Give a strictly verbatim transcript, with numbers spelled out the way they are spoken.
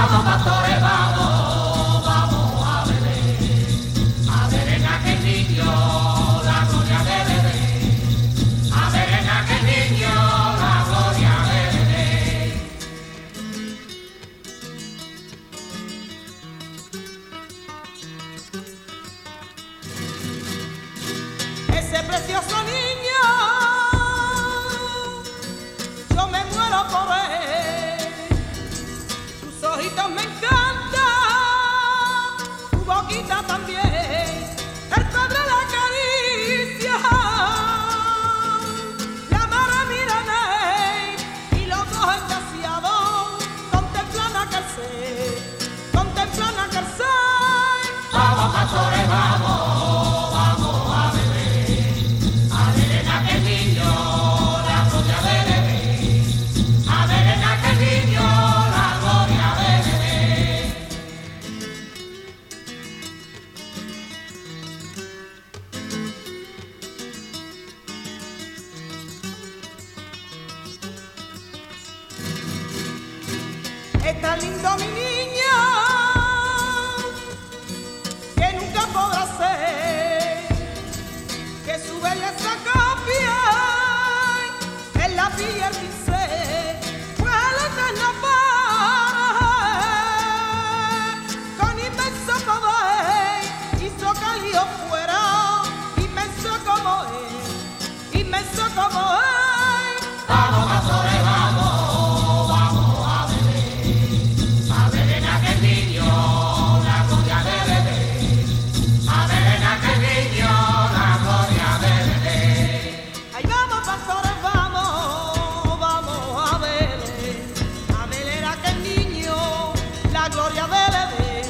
Vamos pastores, vamos, vamos a beber, a ver en aquel niño la gloria de beber, a ver en aquel niño la gloria de beber. Ese precioso niño, yo me muero por él. Tus ojitos me encantan, tu boquita también. El padre la acaricia, la madre mira en él y los ojos extasiados contemplan aquel ser, contemplan aquel ser. Vamos pastores, vamos, vamos a beber, a ver en aquel niño la gloria de beber, a ver en aquel niño la gloria de beber. Es tan lindo mi niño que nunca podrá ser, que su belleza copia en la piel dice, pues el eterno Padre con inmenso poder hizo que el Hijo fuera inmenso como él, inmenso como él. Vamos pastores, vamos, vamos a beber, a ver en aquel niño la gloria de beber, a ver en aquel niño la gloria de beber. Ahí vamos pastores, vamos, vamos a ver, a ver en aquel niño la gloria de beber.